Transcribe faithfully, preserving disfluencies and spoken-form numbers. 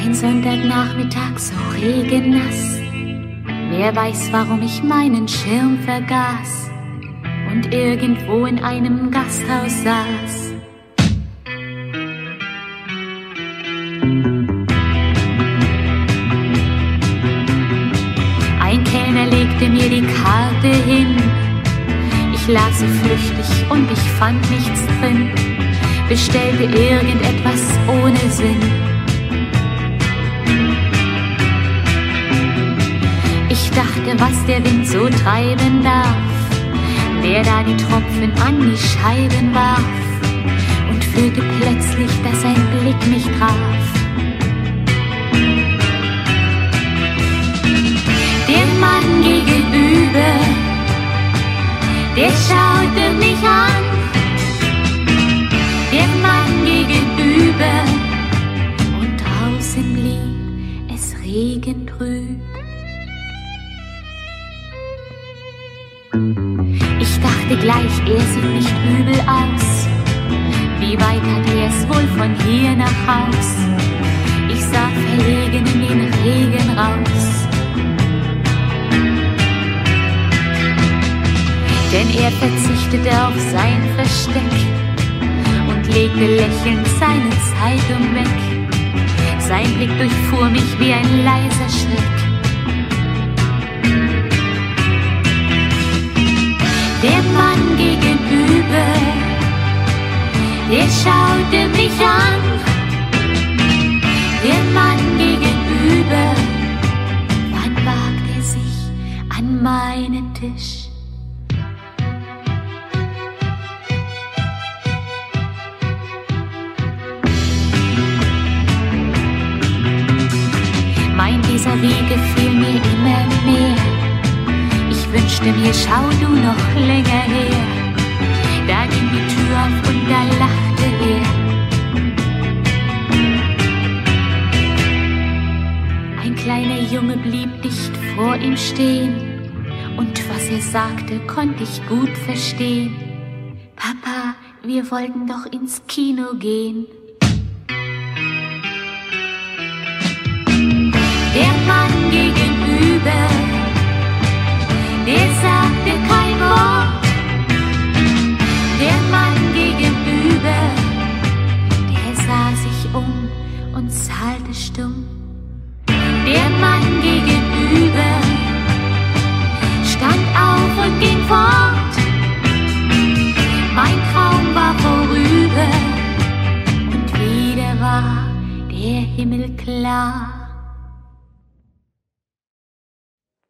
Ein Sonntagnachmittag so regennass. Wer weiß, warum ich meinen Schirm vergaß und irgendwo in einem Gasthaus saß. Ein Kellner legte mir die Karte hin. Ich las sie flüchtig und ich fand nichts drin. Bestellte irgendetwas ohne Sinn. Ich dachte, was der Wind so treiben darf, der da die Tropfen an die Scheiben warf, und fühlte plötzlich, dass ein Blick mich traf. Der Mann gegenüber, der schaute mich an. Der Mann gegenüber, und draußen blieb es regentrüb. Ich dachte gleich, er sieht nicht übel aus. Wie weit hat er es wohl von hier nach Haus? Ich sah verlegen in den Regen raus. Denn er verzichtete auf sein Versteck und legte lächelnd seine Zeitung weg. Sein Blick durchfuhr mich wie ein leiser Schreck. Der Mann gegenüber, der schaute mich an. Der Mann gegenüber, wann wagt er sich an meinen Tisch? Mein Vis-à-vis gefiel mir immer mehr. Ich wünschte mir, schau du noch länger her. Da ging die Tür auf und da lachte er. Ein kleiner Junge blieb dicht vor ihm stehen, und was er sagte, konnte ich gut verstehen. Papa, wir wollten doch ins Kino gehen. Der Mann gegenüber, der sagte kein Wort. Der Mann gegenüber, der sah sich um und zahlte stumm. Der Mann gegenüber stand auf und ging fort. Mein Traum war vorüber und wieder war der Himmel klar.